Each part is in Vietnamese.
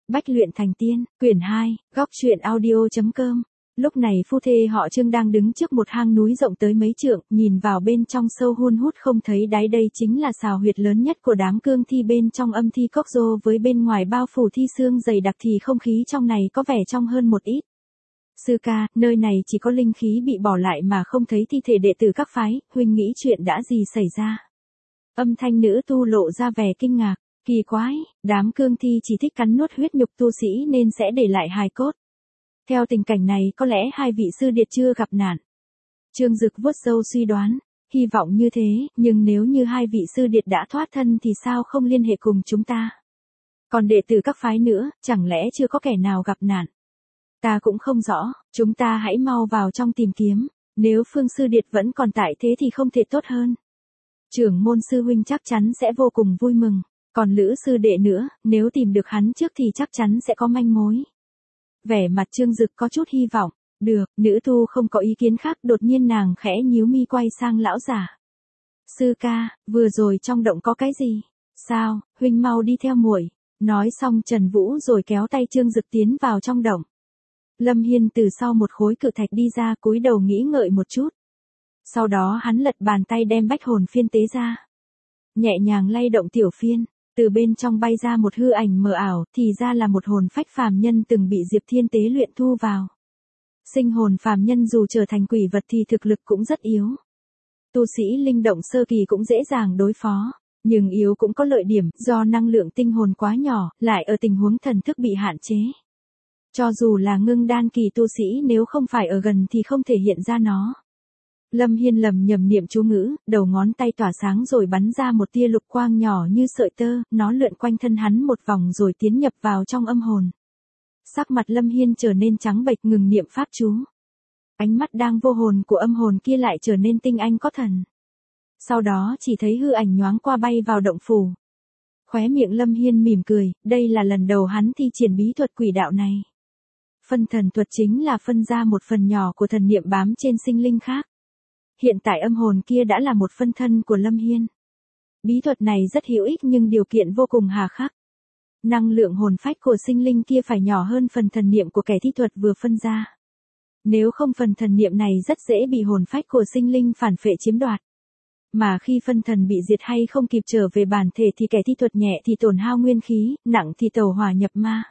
Bách luyện thành tiên, quyển 2, góc truyện audio.com. Lúc này phu thê họ Trương đang đứng trước một hang núi rộng tới mấy trượng, nhìn vào bên trong sâu hun hút không thấy đáy. Đây chính là xào huyệt lớn nhất của đám cương thi bên trong âm thi cốc rô, với bên ngoài bao phủ thi xương dày đặc thì không khí trong này có vẻ trong hơn một ít. Sư ca, nơi này chỉ có linh khí bị bỏ lại mà không thấy thi thể đệ tử các phái, huynh nghĩ chuyện đã gì xảy ra? Âm thanh nữ tu lộ ra vẻ kinh ngạc. Kỳ quái, đám cương thi chỉ thích cắn nuốt huyết nhục tu sĩ nên sẽ để lại hài cốt. Theo tình cảnh này có lẽ hai vị sư điệt chưa gặp nạn. Trương Dực vuốt râu suy đoán, hy vọng như thế, nhưng nếu như hai vị sư điệt đã thoát thân thì sao không liên hệ cùng chúng ta? Còn đệ tử các phái nữa, chẳng lẽ chưa có kẻ nào gặp nạn? Ta cũng không rõ, chúng ta hãy mau vào trong tìm kiếm, nếu Phương sư điệt vẫn còn tại thế thì không thể tốt hơn. Trưởng môn sư huynh chắc chắn sẽ vô cùng vui mừng. Còn Lữ sư đệ nữa, nếu tìm được hắn trước thì chắc chắn sẽ có manh mối. Vẻ mặt Trương Dực có chút hy vọng. Được, nữ tu không có ý kiến khác, đột nhiên nàng khẽ nhíu mi quay sang lão giả. Sư ca, vừa rồi trong động có cái gì? Sao, huynh mau đi theo muội. Nói xong Trần Vũ rồi kéo tay Trương Dực tiến vào trong động. Lâm Hiên từ sau một khối cự thạch đi ra, cúi đầu nghĩ ngợi một chút. Sau đó hắn lật bàn tay đem bách hồn phiên tế ra. Nhẹ nhàng lay động tiểu phiên. Từ bên trong bay ra một hư ảnh mờ ảo, thì ra là một hồn phách phàm nhân từng bị Diệp Thiên tế luyện thu vào. Sinh hồn phàm nhân dù trở thành quỷ vật thì thực lực cũng rất yếu. Tu sĩ linh động sơ kỳ cũng dễ dàng đối phó, nhưng yếu cũng có lợi điểm, do năng lượng tinh hồn quá nhỏ, lại ở tình huống thần thức bị hạn chế. Cho dù là ngưng đan kỳ tu sĩ nếu không phải ở gần thì không thể hiện ra nó. Lâm Hiên lầm nhầm niệm chú ngữ, đầu ngón tay tỏa sáng rồi bắn ra một tia lục quang nhỏ như sợi tơ, nó lượn quanh thân hắn một vòng rồi tiến nhập vào trong âm hồn. Sắc mặt Lâm Hiên trở nên trắng bệch, ngừng niệm pháp chú. Ánh mắt đang vô hồn của âm hồn kia lại trở nên tinh anh có thần. Sau đó chỉ thấy hư ảnh nhoáng qua bay vào động phủ. Khóe miệng Lâm Hiên mỉm cười, đây là lần đầu hắn thi triển bí thuật quỷ đạo này. Phân thần thuật chính là phân ra một phần nhỏ của thần niệm bám trên sinh linh khác. Hiện tại âm hồn kia đã là một phân thân của Lâm Hiên. Bí thuật này rất hữu ích nhưng điều kiện vô cùng hà khắc. Năng lượng hồn phách của sinh linh kia phải nhỏ hơn phần thần niệm của kẻ thi thuật vừa phân ra. Nếu không phần thần niệm này rất dễ bị hồn phách của sinh linh phản phệ chiếm đoạt. Mà khi phân thần bị diệt hay không kịp trở về bản thể thì kẻ thi thuật nhẹ thì tổn hao nguyên khí, nặng thì tẩu hỏa nhập ma.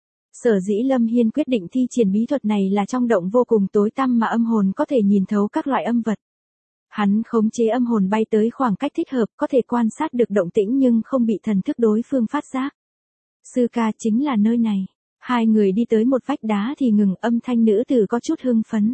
Sở dĩ Lâm Hiên quyết định thi triển bí thuật này là trong động vô cùng tối tăm mà âm hồn có thể nhìn thấu các loại âm vật. Hắn khống chế âm hồn bay tới khoảng cách thích hợp, có thể quan sát được động tĩnh nhưng không bị thần thức đối phương phát giác. Sư ca, chính là nơi này. Hai người đi tới một vách đá thì ngừng, âm thanh nữ tử có chút hưng phấn.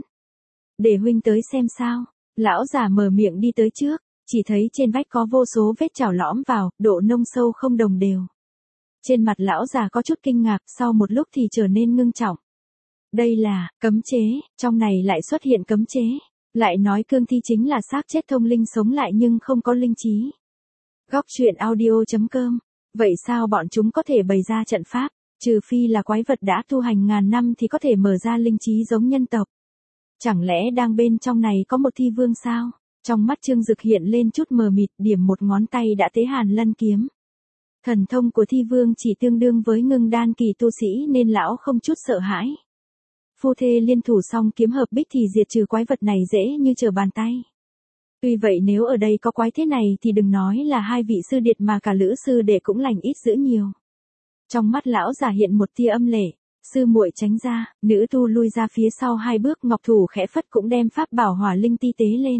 Để huynh tới xem sao. Lão giả mở miệng đi tới trước, chỉ thấy trên vách có vô số vết chảo lõm vào, độ nông sâu không đồng đều. Trên mặt lão già có chút kinh ngạc, sau một lúc thì trở nên ngưng trọng. Đây là cấm chế, trong này lại xuất hiện cấm chế. Lại nói cương thi chính là xác chết thông linh sống lại nhưng không có linh trí. Góc truyện audio.com. Vậy sao bọn chúng có thể bày ra trận pháp? Trừ phi là quái vật đã tu hành ngàn năm thì có thể mở ra linh trí giống nhân tộc. Chẳng lẽ đang bên trong này có một thi vương sao? Trong mắt Trương Dực hiện lên chút mờ mịt, điểm một ngón tay đã tế Hàn Lân kiếm. Thần thông của thi vương chỉ tương đương với ngưng đan kỳ tu sĩ nên lão không chút sợ hãi. Phu thê liên thủ xong kiếm hợp bích thì diệt trừ quái vật này dễ như trở bàn tay. Tuy vậy nếu ở đây có quái thế này thì đừng nói là hai vị sư điệt mà cả Lữ sư đệ cũng lành ít dữ nhiều. Trong mắt lão giả hiện một tia âm lệ, sư muội tránh ra, nữ tu lui ra phía sau hai bước, ngọc thủ khẽ phất cũng đem pháp bảo hỏa linh ti tế lên.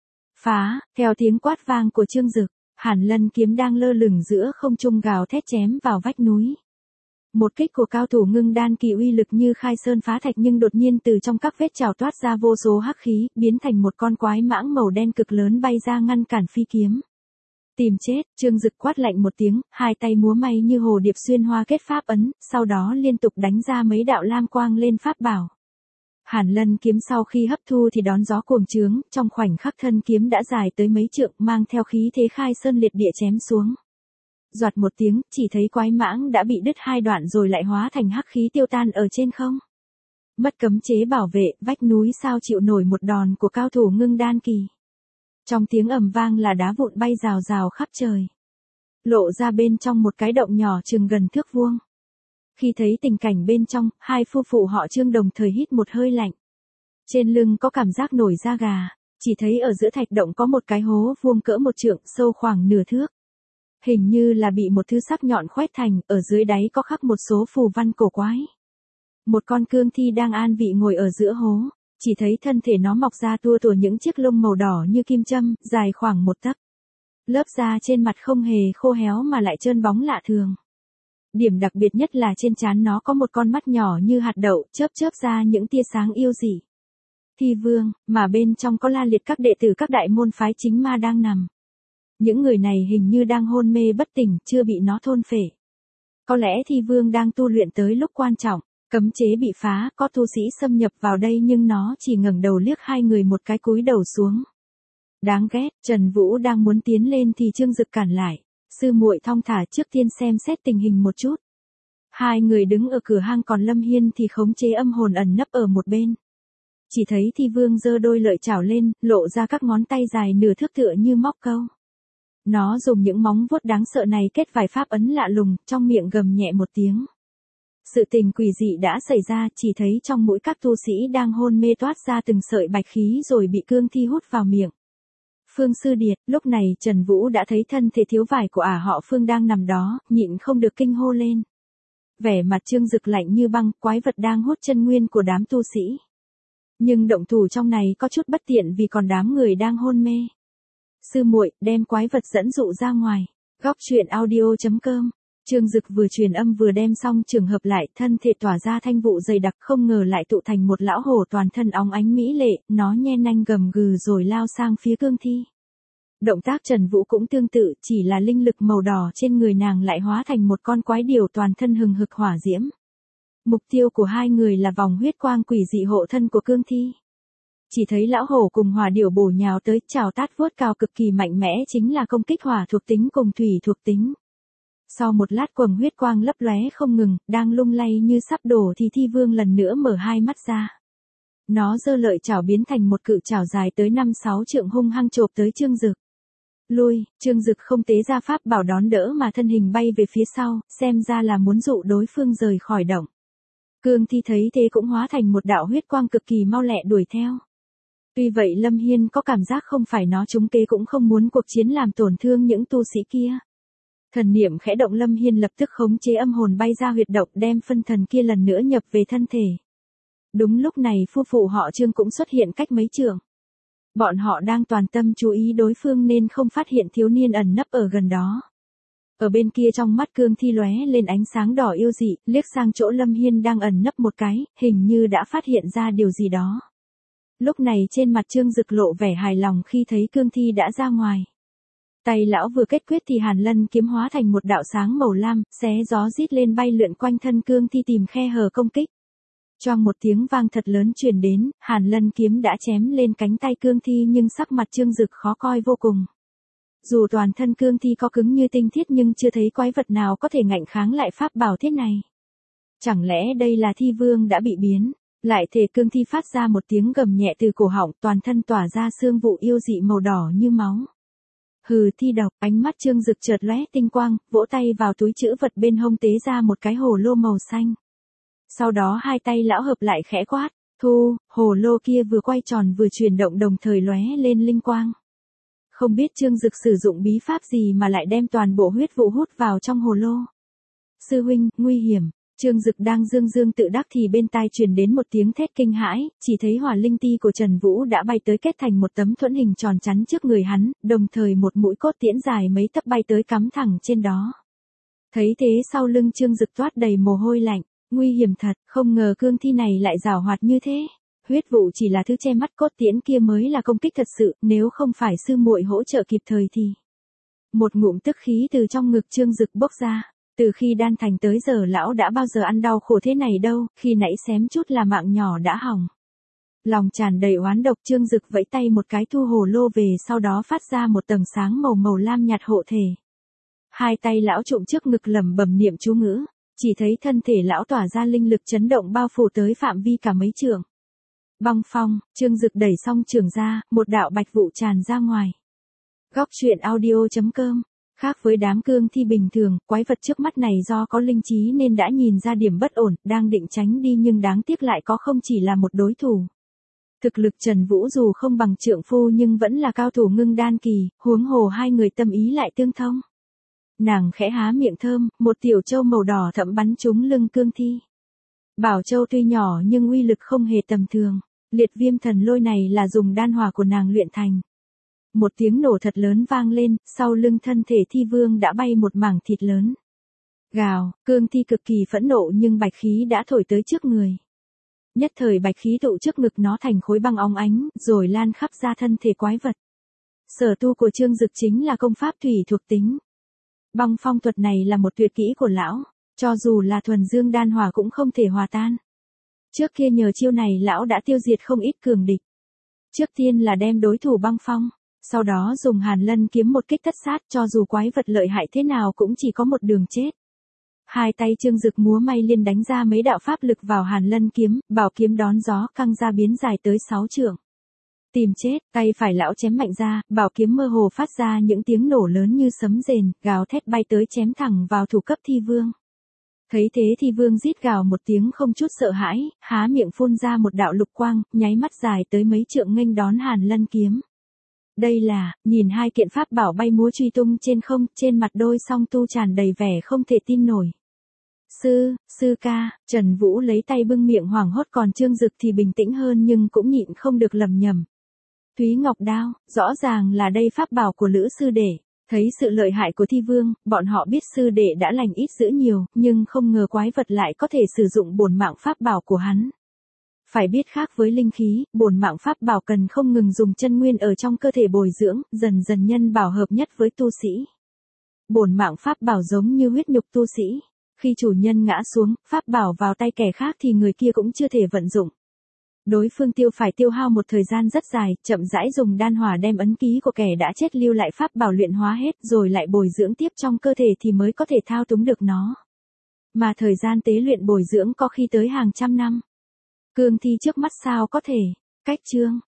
Phá, theo tiếng quát vang của Trương Dực, Hàn Lân kiếm đang lơ lửng giữa không trung gào thét chém vào vách núi. Một kích của cao thủ ngưng đan kỳ uy lực như khai sơn phá thạch, nhưng đột nhiên từ trong các vết chảo toát ra vô số hắc khí, biến thành một con quái mãng màu đen cực lớn bay ra ngăn cản phi kiếm. Tìm chết, Trương Dực quát lạnh một tiếng, hai tay múa may như hồ điệp xuyên hoa kết pháp ấn, sau đó liên tục đánh ra mấy đạo lam quang lên pháp bảo. Hàn Lân kiếm sau khi hấp thu thì đón gió cuồng trướng, trong khoảnh khắc thân kiếm đã dài tới mấy trượng, mang theo khí thế khai sơn liệt địa chém xuống. Doạt một tiếng, chỉ thấy quái mãng đã bị đứt hai đoạn rồi lại hóa thành hắc khí tiêu tan ở trên không. Mất cấm chế bảo vệ, vách núi sao chịu nổi một đòn của cao thủ ngưng đan kỳ. Trong tiếng ầm vang là đá vụn bay rào rào khắp trời. Lộ ra bên trong một cái động nhỏ chừng gần thước vuông. Khi thấy tình cảnh bên trong, hai phu phụ họ Trương đồng thời hít một hơi lạnh. Trên lưng có cảm giác nổi da gà, chỉ thấy ở giữa thạch động có một cái hố vuông cỡ 1 trượng, sâu khoảng nửa thước. Hình như là bị một thứ sắc nhọn khoét thành, ở dưới đáy có khắc một số phù văn cổ quái. Một con cương thi đang an vị ngồi ở giữa hố, chỉ thấy thân thể nó mọc ra tua tủa những chiếc lông màu đỏ như kim châm, dài khoảng 1 tấc. Lớp da trên mặt không hề khô héo mà lại trơn bóng lạ thường. Điểm đặc biệt nhất là trên trán nó có một con mắt nhỏ như hạt đậu, chớp chớp ra những tia sáng yêu dị. Thi vương, mà bên trong có la liệt các đệ tử các đại môn phái chính ma đang nằm. Những người này hình như đang hôn mê bất tỉnh, chưa bị nó thôn phệ. Có lẽ thi vương đang tu luyện tới lúc quan trọng, cấm chế bị phá, có tu sĩ xâm nhập vào đây nhưng nó chỉ ngẩng đầu liếc hai người một cái cúi đầu xuống. Đáng ghét, Trần Vũ đang muốn tiến lên thì Trương Dực cản lại. Sư muội thong thả, trước tiên xem xét tình hình một chút. Hai người đứng ở cửa hang, còn Lâm Hiên thì khống chế âm hồn ẩn nấp ở một bên. Chỉ thấy thi vương giơ đôi lợi chảo lên, lộ ra các ngón tay dài nửa thước tựa như móc câu. Nó dùng những móng vuốt đáng sợ này kết vài pháp ấn lạ lùng, trong miệng gầm nhẹ một tiếng. Sự tình quỷ dị đã xảy ra, chỉ thấy trong mũi các tu sĩ đang hôn mê toát ra từng sợi bạch khí rồi bị cương thi hút vào miệng. Phương Sư Điệt, lúc này Trần Vũ đã thấy thân thể thiếu vải của họ Phương đang nằm đó, nhịn không được kinh hô lên. Vẻ mặt Trương Dực lạnh như băng, quái vật đang hút chân nguyên của đám tu sĩ. Nhưng động thủ trong này có chút bất tiện vì còn đám người đang hôn mê. Sư muội, đem quái vật dẫn dụ ra ngoài. Góc truyện audio.com. Trương Dực vừa truyền âm vừa đem xong trường hợp lại, thân thể tỏa ra thanh vụ dày đặc, không ngờ lại tụ thành một lão hổ toàn thân óng ánh mỹ lệ, nó nhe nanh gầm gừ rồi lao sang phía cương thi. Động tác Trần Vũ cũng tương tự, chỉ là linh lực màu đỏ trên người nàng lại hóa thành một con quái điểu toàn thân hừng hực hỏa diễm. Mục tiêu của hai người là vòng huyết quang quỷ dị hộ thân của cương thi. Chỉ thấy lão hổ cùng hỏa điểu bổ nhào tới, chảo tát vuốt cao cực kỳ mạnh mẽ, chính là công kích hỏa thuộc tính cùng thủy thuộc tính. Sau một lát quầng huyết quang lấp lóe không ngừng, đang lung lay như sắp đổ thì thi vương lần nữa mở hai mắt ra. Nó giơ lợi chảo biến thành một cự chảo dài tới 5-6 trượng hung hăng chộp tới Trương Dực. Lui, Trương Dực không tế ra pháp bảo đón đỡ mà thân hình bay về phía sau, xem ra là muốn dụ đối phương rời khỏi động. Cương thi thấy thế cũng hóa thành một đạo huyết quang cực kỳ mau lẹ đuổi theo. Tuy vậy Lâm Hiên có cảm giác không phải nó trúng kế cũng không muốn cuộc chiến làm tổn thương những tu sĩ kia. Thần niệm khẽ động, Lâm Hiên lập tức khống chế âm hồn bay ra huyệt động, đem phân thần kia lần nữa nhập về thân thể. Đúng lúc này phu phụ họ Trương cũng xuất hiện cách mấy trượng. Bọn họ đang toàn tâm chú ý đối phương nên không phát hiện thiếu niên ẩn nấp ở gần đó. Ở bên kia trong mắt cương thi lóe lên ánh sáng đỏ yêu dị, liếc sang chỗ Lâm Hiên đang ẩn nấp một cái, hình như đã phát hiện ra điều gì đó. Lúc này trên mặt Trương Dực lộ vẻ hài lòng khi thấy cương thi đã ra ngoài. Tay lão vừa kết quyết thì Hàn Lân kiếm hóa thành một đạo sáng màu lam, xé gió rít lên bay lượn quanh thân cương thi tìm khe hở công kích. Choang một tiếng vang thật lớn truyền đến, Hàn Lân kiếm đã chém lên cánh tay cương thi nhưng sắc mặt Trương Dực khó coi vô cùng. Dù toàn thân cương thi có cứng như tinh thiết nhưng chưa thấy quái vật nào có thể ngạnh kháng lại pháp bảo thiết này. Chẳng lẽ đây là thi vương đã bị biến? Lại thể cương thi phát ra một tiếng gầm nhẹ từ cổ họng, toàn thân tỏa ra sương vụ yêu dị màu đỏ như máu. Hừ, thi độc, ánh mắt Trương Dực chợt lóe tinh quang, vỗ tay vào túi trữ vật bên hông tế ra một cái hồ lô màu xanh. Sau đó hai tay lão hợp lại khẽ quát, thu, hồ lô kia vừa quay tròn vừa chuyển động đồng thời lóe lên linh quang. Không biết Trương Dực sử dụng bí pháp gì mà lại đem toàn bộ huyết vụ hút vào trong hồ lô. Sư huynh, nguy hiểm. Trương Dực đang dương dương tự đắc thì bên tai truyền đến một tiếng thét kinh hãi, chỉ thấy hỏa linh ti của Trần Vũ đã bay tới kết thành một tấm thuẫn hình tròn chắn trước người hắn, đồng thời một mũi cốt tiễn dài mấy tấc bay tới cắm thẳng trên đó. Thấy thế sau lưng Trương Dực toát đầy mồ hôi lạnh, nguy hiểm thật, không ngờ cương thi này lại giàu hoạt như thế. Huyết vụ chỉ là thứ che mắt, cốt tiễn kia mới là công kích thật sự, nếu không phải sư muội hỗ trợ kịp thời thì. Một ngụm tức khí từ trong ngực Trương Dực bốc ra. Từ khi đan thành tới giờ lão đã bao giờ ăn đau khổ thế này đâu, khi nãy xém chút là mạng nhỏ đã hỏng. Lòng tràn đầy oán độc, Trương Dực vẫy tay một cái thu hồ lô về, sau đó phát ra một tầng sáng màu lam nhạt hộ thể. Hai tay lão trụm trước ngực lẩm bẩm niệm chú ngữ, chỉ thấy thân thể lão tỏa ra linh lực chấn động bao phủ tới phạm vi cả mấy trượng. Băng phong, Trương Dực đẩy xong trường ra, một đạo bạch vụ tràn ra ngoài. Góc truyện audio.com Khác với đám cương thi bình thường, quái vật trước mắt này do có linh trí nên đã nhìn ra điểm bất ổn, đang định tránh đi nhưng đáng tiếc lại có không chỉ là một đối thủ. Thực lực Trần Vũ dù không bằng trượng phu nhưng vẫn là cao thủ ngưng đan kỳ, huống hồ hai người tâm ý lại tương thông. Nàng khẽ há miệng thơm, một tiểu châu màu đỏ thẫm bắn trúng lưng cương thi. Bảo châu tuy nhỏ nhưng uy lực không hề tầm thường, liệt viêm thần lôi này là dùng đan hỏa của nàng luyện thành. Một tiếng nổ thật lớn vang lên, sau lưng thân thể thi vương đã bay một mảng thịt lớn. Gào, cương thi cực kỳ phẫn nộ nhưng bạch khí đã thổi tới trước người. Nhất thời bạch khí tụ trước ngực nó thành khối băng óng ánh, rồi lan khắp ra thân thể quái vật. Sở tu của Trương Dực chính là công pháp thủy thuộc tính. Băng phong thuật này là một tuyệt kỹ của lão, cho dù là thuần dương đan hỏa cũng không thể hòa tan. Trước kia nhờ chiêu này lão đã tiêu diệt không ít cường địch. Trước tiên là đem đối thủ băng phong, sau đó dùng Hàn Lân kiếm một kích tất sát, cho dù quái vật lợi hại thế nào cũng chỉ có một đường chết. Hai tay Trương Dực múa may liên đánh ra mấy đạo pháp lực vào Hàn Lân kiếm, bảo kiếm đón gió căng ra biến dài tới 6 trượng. Tìm chết, tay phải lão chém mạnh ra, bảo kiếm mơ hồ phát ra những tiếng nổ lớn như sấm rền, gào thét bay tới chém thẳng vào thủ cấp thi vương. Thấy thế thi vương rít gào một tiếng không chút sợ hãi, há miệng phun ra một đạo lục quang, nháy mắt dài tới mấy trượng nghênh đón Hàn Lân kiếm. Đây là, nhìn hai kiện pháp bảo bay múa truy tung trên không, trên mặt đôi song tu tràn đầy vẻ không thể tin nổi. Sư ca, Trần Vũ lấy tay bưng miệng hoảng hốt, còn Trương Dực thì bình tĩnh hơn nhưng cũng nhịn không được lầm nhầm. Thúy Ngọc Đao, rõ ràng là đây pháp bảo của Lữ sư đệ. Thấy sự lợi hại của thi vương, bọn họ biết sư đệ đã lành ít dữ nhiều, nhưng không ngờ quái vật lại có thể sử dụng bổn mạng pháp bảo của hắn. Phải biết khác với linh khí, bổn mạng pháp bảo cần không ngừng dùng chân nguyên ở trong cơ thể bồi dưỡng, dần dần nhân bảo hợp nhất với tu sĩ. Bổn mạng pháp bảo giống như huyết nhục tu sĩ. Khi chủ nhân ngã xuống, pháp bảo vào tay kẻ khác thì người kia cũng chưa thể vận dụng. Đối phương phải tiêu hao một thời gian rất dài, chậm rãi dùng đan hỏa đem ấn ký của kẻ đã chết lưu lại pháp bảo luyện hóa hết rồi lại bồi dưỡng tiếp trong cơ thể thì mới có thể thao túng được nó. Mà thời gian tế luyện bồi dưỡng có khi tới hàng trăm năm. Cương thi trước mắt sao có thể, cách chương.